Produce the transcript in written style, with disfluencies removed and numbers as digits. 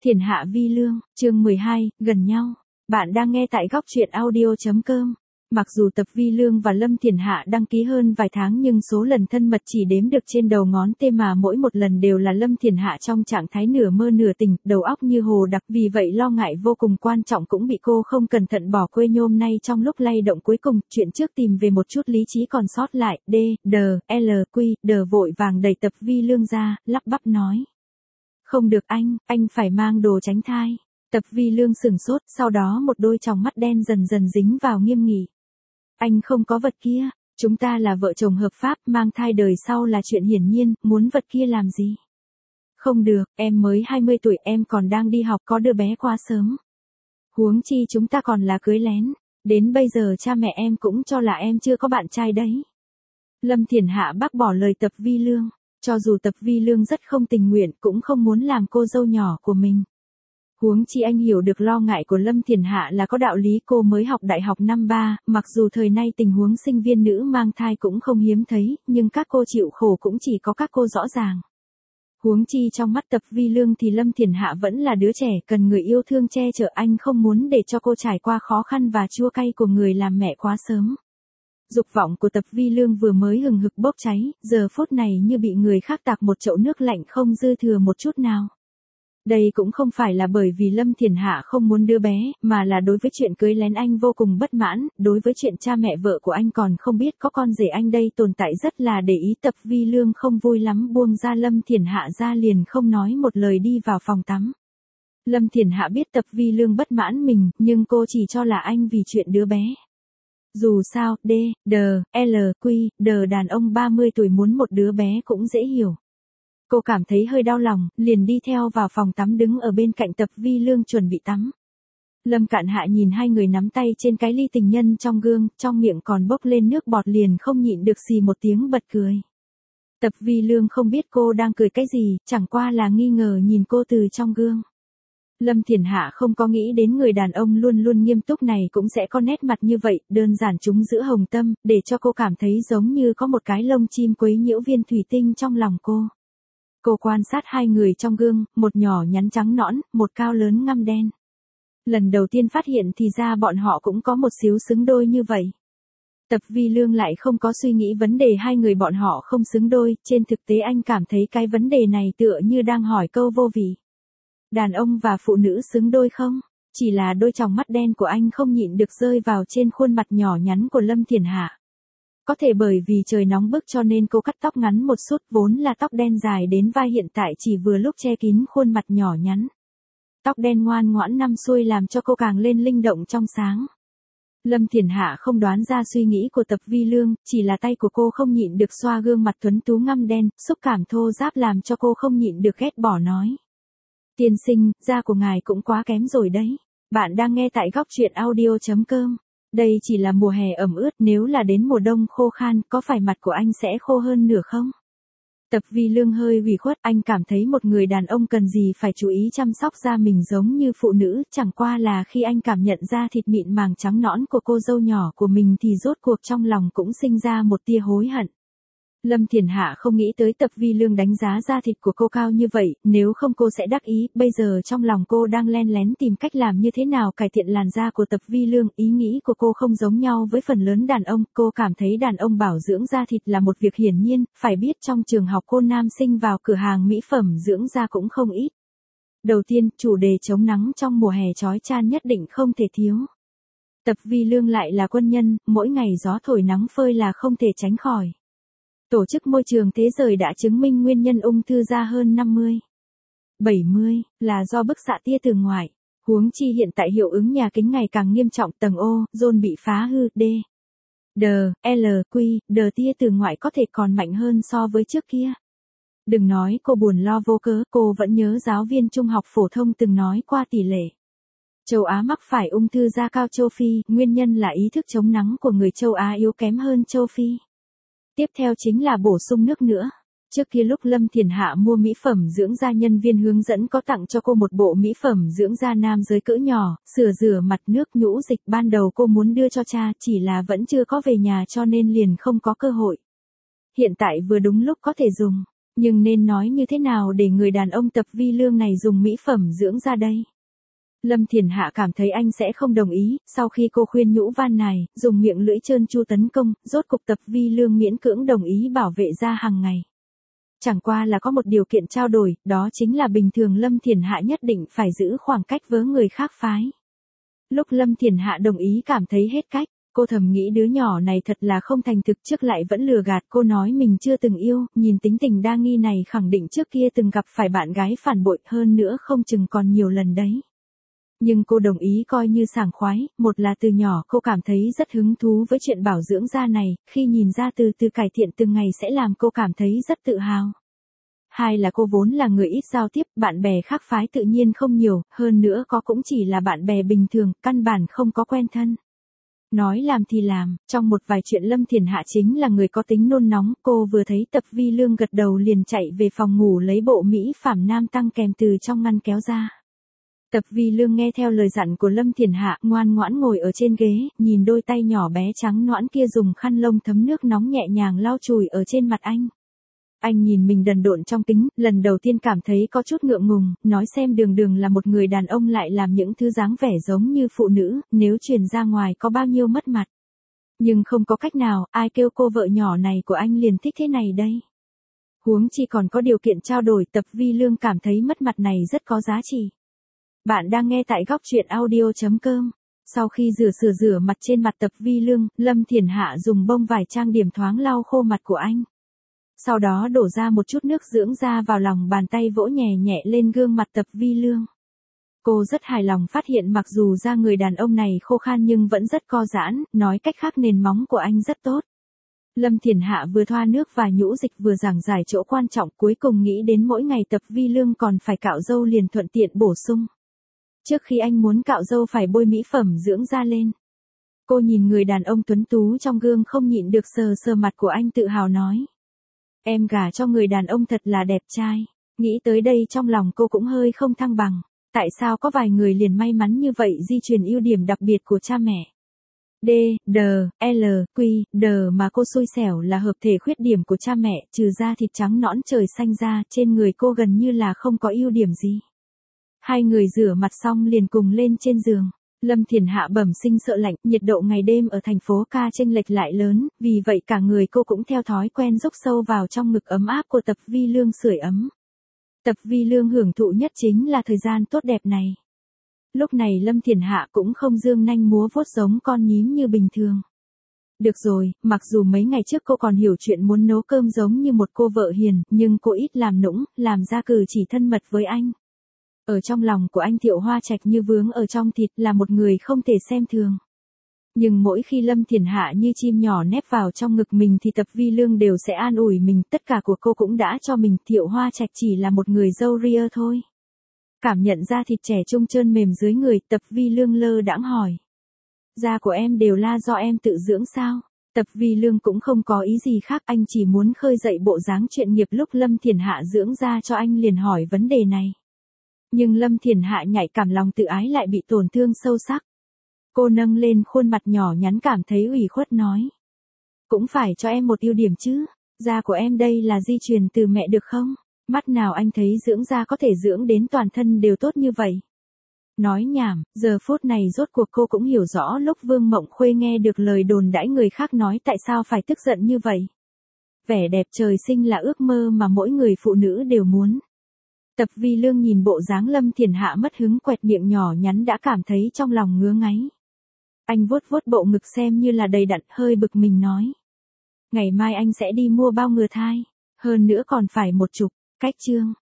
Thiền Hạ Vi Lương, chương 12, gần nhau. Bạn đang nghe tại góc truyện audio.com. Mặc dù tập Vi Lương và Lâm Thiền Hạ đăng ký hơn vài tháng nhưng số lần thân mật chỉ đếm được trên đầu ngón tay mà mỗi một lần đều là Lâm Thiền Hạ trong trạng thái nửa mơ nửa tỉnh, đầu óc như hồ đặc, vì vậy lo ngại vô cùng quan trọng cũng bị cô không cẩn thận bỏ quên. Nhôm nay trong lúc lay động cuối cùng, chuyện trước tìm về một chút lý trí còn sót lại, Q, vội vàng đẩy tập Vi Lương ra, lắp bắp nói. Không được anh phải mang đồ tránh thai. Tập Vi Lương sửng sốt, sau đó một đôi tròng mắt đen dần dần dính vào nghiêm nghị. Anh không có vật kia, chúng ta là vợ chồng hợp pháp, mang thai đời sau là chuyện hiển nhiên, muốn vật kia làm gì? Không được, em mới 20 tuổi, em còn đang đi học, có đứa bé quá sớm. Huống chi chúng ta còn là cưới lén, đến bây giờ cha mẹ em cũng cho là em chưa có bạn trai đấy. Lâm Thiền Hạ bác bỏ lời tập Vi Lương. Cho dù tập Vi Lương rất không tình nguyện cũng không muốn làm cô dâu nhỏ của mình. Huống chi anh hiểu được lo ngại của Lâm Thiền Hạ là có đạo lý, cô mới học đại học năm 3, mặc dù thời nay tình huống sinh viên nữ mang thai cũng không hiếm thấy, nhưng các cô chịu khổ cũng chỉ có các cô rõ ràng. Huống chi trong mắt tập Vi Lương thì Lâm Thiền Hạ vẫn là đứa trẻ cần người yêu thương che chở, anh không muốn để cho cô trải qua khó khăn và chua cay của người làm mẹ quá sớm. Dục vọng của tập Vi Lương vừa mới hừng hực bốc cháy, giờ phút này như bị người khác tạt một chậu nước lạnh không dư thừa một chút nào. Đây cũng không phải là bởi vì Lâm Thiền Hạ không muốn đứa bé, mà là đối với chuyện cưới lén anh vô cùng bất mãn, đối với chuyện cha mẹ vợ của anh còn không biết có con rể anh đây tồn tại rất là để ý. Tập Vi Lương không vui lắm buông ra Lâm Thiền Hạ ra, liền không nói một lời đi vào phòng tắm. Lâm Thiền Hạ biết tập Vi Lương bất mãn mình, nhưng cô chỉ cho là anh vì chuyện đứa bé. Dù sao, Q, đàn ông 30 tuổi muốn một đứa bé cũng dễ hiểu. Cô cảm thấy hơi đau lòng, liền đi theo vào phòng tắm đứng ở bên cạnh tập Vi Lương chuẩn bị tắm. Lâm Cạn Hạ nhìn hai người nắm tay trên cái ly tình nhân trong gương, trong miệng còn bốc lên nước bọt, liền không nhịn được xì một tiếng bật cười. Tập Vi Lương không biết cô đang cười cái gì, chẳng qua là nghi ngờ nhìn cô từ trong gương. Lâm Thiền Hạ không có nghĩ đến người đàn ông luôn luôn nghiêm túc này cũng sẽ có nét mặt như vậy, đơn giản chúng giữa hồng tâm, để cho cô cảm thấy giống như có một cái lông chim quấy nhiễu viên thủy tinh trong lòng cô. Cô quan sát hai người trong gương, một nhỏ nhắn trắng nõn, một cao lớn ngăm đen. Lần đầu tiên phát hiện thì ra bọn họ cũng có một xíu xứng đôi như vậy. Tập Vi Lương lại không có suy nghĩ vấn đề hai người bọn họ không xứng đôi, trên thực tế anh cảm thấy cái vấn đề này tựa như đang hỏi câu vô vị. Đàn ông và phụ nữ xứng đôi không? Chỉ là đôi tròng mắt đen của anh không nhịn được rơi vào trên khuôn mặt nhỏ nhắn của Lâm Thiền Hạ. Có thể bởi vì trời nóng bức cho nên cô cắt tóc ngắn một chút, vốn là tóc đen dài đến vai hiện tại chỉ vừa lúc che kín khuôn mặt nhỏ nhắn. Tóc đen ngoan ngoãn năm xuôi làm cho cô càng lên linh động trong sáng. Lâm Thiền Hạ không đoán ra suy nghĩ của tập Vi Lương, chỉ là tay của cô không nhịn được xoa gương mặt tuấn tú ngăm đen, xúc cảm thô ráp làm cho cô không nhịn được ghét bỏ nói. Tiên sinh, da của ngài cũng quá kém rồi đấy. Bạn đang nghe tại góc truyện audio.com. Đây chỉ là mùa hè ẩm ướt, nếu là đến mùa đông khô khan, có phải mặt của anh sẽ khô hơn nửa không? Tập Vi Lương hơi ủy khuất, anh cảm thấy một người đàn ông cần gì phải chú ý chăm sóc da mình giống như phụ nữ, chẳng qua là khi anh cảm nhận ra thịt mịn màng trắng nõn của cô dâu nhỏ của mình thì rốt cuộc trong lòng cũng sinh ra một tia hối hận. Lâm Thiền Hạ không nghĩ tới tập Vi Lương đánh giá da thịt của cô cao như vậy, nếu không cô sẽ đắc ý, bây giờ trong lòng cô đang len lén tìm cách làm như thế nào cải thiện làn da của tập Vi Lương. Ý nghĩ của cô không giống nhau với phần lớn đàn ông, cô cảm thấy đàn ông bảo dưỡng da thịt là một việc hiển nhiên, phải biết trong trường học cô nam sinh vào cửa hàng mỹ phẩm dưỡng da cũng không ít. Đầu tiên, chủ đề chống nắng trong mùa hè chói chang nhất định không thể thiếu. Tập Vi Lương lại là quân nhân, mỗi ngày gió thổi nắng phơi là không thể tránh khỏi. Tổ chức Môi trường Thế giới đã chứng minh nguyên nhân ung thư da hơn 70 là do bức xạ tia từ ngoại. Huống chi hiện tại hiệu ứng nhà kính ngày càng nghiêm trọng, tầng ozone bị phá hư, Q, tia từ ngoại có thể còn mạnh hơn so với trước kia. Đừng nói cô buồn lo vô cớ, cô vẫn nhớ giáo viên trung học phổ thông từng nói qua tỷ lệ châu Á mắc phải ung thư da cao châu Phi, nguyên nhân là ý thức chống nắng của người châu Á yếu kém hơn châu Phi. Tiếp theo chính là bổ sung nước nữa. Trước kia lúc Lâm Thiền Hạ mua mỹ phẩm dưỡng da, nhân viên hướng dẫn có tặng cho cô một bộ mỹ phẩm dưỡng da nam giới cỡ nhỏ, rửa mặt nước nhũ dịch. Ban đầu cô muốn đưa cho cha, chỉ là vẫn chưa có về nhà cho nên liền không có cơ hội. Hiện tại vừa đúng lúc có thể dùng. Nhưng nên nói như thế nào để người đàn ông tập vi lương này dùng mỹ phẩm dưỡng da đây? Lâm Thiển Hạ cảm thấy anh sẽ không đồng ý, sau khi cô khuyên nhũ van nài, dùng miệng lưỡi trơn tru tấn công, rốt cục tập vi lương miễn cưỡng đồng ý bảo vệ da hàng ngày. Chẳng qua là có một điều kiện trao đổi, đó chính là bình thường Lâm Thiển Hạ nhất định phải giữ khoảng cách với người khác phái. Lúc Lâm Thiển Hạ đồng ý cảm thấy hết cách, cô thầm nghĩ đứa nhỏ này thật là không thành thực, trước lại vẫn lừa gạt cô nói mình chưa từng yêu, nhìn tính tình đa nghi này khẳng định trước kia từng gặp phải bạn gái phản bội, hơn nữa không chừng còn nhiều lần đấy. Nhưng cô đồng ý coi như sảng khoái, một là từ nhỏ cô cảm thấy rất hứng thú với chuyện bảo dưỡng da này, khi nhìn ra từ từ cải thiện từng ngày sẽ làm cô cảm thấy rất tự hào. Hai là cô vốn là người ít giao tiếp, bạn bè khác phái tự nhiên không nhiều, hơn nữa có cũng chỉ là bạn bè bình thường, căn bản không có quen thân. Nói làm thì làm, trong một vài chuyện Lâm Thiển Hạ chính là người có tính nôn nóng, cô vừa thấy tập vi lương gật đầu liền chạy về phòng ngủ lấy bộ mỹ phẩm nam tăng kèm từ trong ngăn kéo ra. Tập vi lương nghe theo lời dặn của Lâm Thiển Hạ, ngoan ngoãn ngồi ở trên ghế, nhìn đôi tay nhỏ bé trắng nõn kia dùng khăn lông thấm nước nóng nhẹ nhàng lau chùi ở trên mặt anh. Anh nhìn mình đần độn trong kính, lần đầu tiên cảm thấy có chút ngượng ngùng, nói xem đường đường là một người đàn ông lại làm những thứ dáng vẻ giống như phụ nữ, nếu truyền ra ngoài có bao nhiêu mất mặt. Nhưng không có cách nào, ai kêu cô vợ nhỏ này của anh liền thích thế này đây. Huống chi còn có điều kiện trao đổi, tập vi lương cảm thấy mất mặt này rất có giá trị. Bạn đang nghe tại góc truyện audio.com. Sau khi rửa mặt trên mặt tập vi lương, Lâm Thiển Hạ dùng bông vải trang điểm thoáng lau khô mặt của anh. Sau đó đổ ra một chút nước dưỡng da vào lòng bàn tay vỗ nhẹ nhẹ lên gương mặt tập vi lương. Cô rất hài lòng phát hiện mặc dù da người đàn ông này khô khan nhưng vẫn rất co giãn, nói cách khác nền móng của anh rất tốt. Lâm Thiển Hạ vừa thoa nước và nhũ dịch vừa giảng giải chỗ quan trọng, cuối cùng nghĩ đến mỗi ngày tập vi lương còn phải cạo râu liền thuận tiện bổ sung. Trước khi anh muốn cạo râu phải bôi mỹ phẩm dưỡng da lên. Cô nhìn người đàn ông tuấn tú trong gương không nhịn được sờ sờ mặt của anh tự hào nói. Em gả cho người đàn ông thật là đẹp trai. Nghĩ tới đây trong lòng cô cũng hơi không thăng bằng. Tại sao có vài người liền may mắn như vậy di truyền ưu điểm đặc biệt của cha mẹ. D, D, L, Q, D mà cô xui xẻo là hợp thể khuyết điểm của cha mẹ, trừ da thịt trắng nõn trời xanh ra, trên người cô gần như là không có ưu điểm gì. Hai người rửa mặt xong liền cùng lên trên giường. Lâm Thiển Hạ bẩm sinh sợ lạnh, nhiệt độ ngày đêm ở thành phố Ca chênh lệch lại lớn, vì vậy cả người cô cũng theo thói quen rúc sâu vào trong ngực ấm áp của tập vi lương sưởi ấm. Tập vi lương hưởng thụ nhất chính là thời gian tốt đẹp này. Lúc này Lâm Thiển Hạ cũng không dương nanh múa vuốt giống con nhím như bình thường. Được rồi, mặc dù mấy ngày trước cô còn hiểu chuyện muốn nấu cơm giống như một cô vợ hiền, nhưng cô ít làm nũng, làm ra cử chỉ thân mật với anh. Ở trong lòng của anh Thiệu Hoa Trạch như vướng ở trong thịt, là một người không thể xem thường. Nhưng mỗi khi Lâm Thiển Hạ như chim nhỏ nép vào trong ngực mình thì tập vi lương đều sẽ an ủi mình, tất cả của cô cũng đã cho mình, Thiệu Hoa Trạch chỉ là một người dâu ria thôi. Cảm nhận ra thịt trẻ trung trơn mềm dưới người, tập vi lương lơ đãng hỏi. Da của em đều là do em tự dưỡng sao? Tập vi lương cũng không có ý gì khác, anh chỉ muốn khơi dậy bộ dáng chuyện nghiệp lúc Lâm Thiển Hạ dưỡng da cho anh liền hỏi vấn đề này. Nhưng Lâm Thiển Hạ nhạy cảm lòng tự ái lại bị tổn thương sâu sắc. Cô nâng lên khuôn mặt nhỏ nhắn cảm thấy ủy khuất nói. Cũng phải cho em một ưu điểm chứ, da của em đây là di truyền từ mẹ được không? Mắt nào anh thấy dưỡng da có thể dưỡng đến toàn thân đều tốt như vậy. Nói nhảm, giờ phút này rốt cuộc cô cũng hiểu rõ lúc Vương Mộng Khuê nghe được lời đồn đãi người khác nói tại sao phải tức giận như vậy. Vẻ đẹp trời sinh là ước mơ mà mỗi người phụ nữ đều muốn. Tập vi lương nhìn bộ dáng Lâm Thiển Hạ mất hứng quẹt miệng nhỏ nhắn đã cảm thấy trong lòng ngứa ngáy. Anh vuốt vuốt bộ ngực xem như là đầy đặn, hơi bực mình nói. Ngày mai anh sẽ đi mua bao ngừa thai, hơn nữa còn phải 10 cách chương.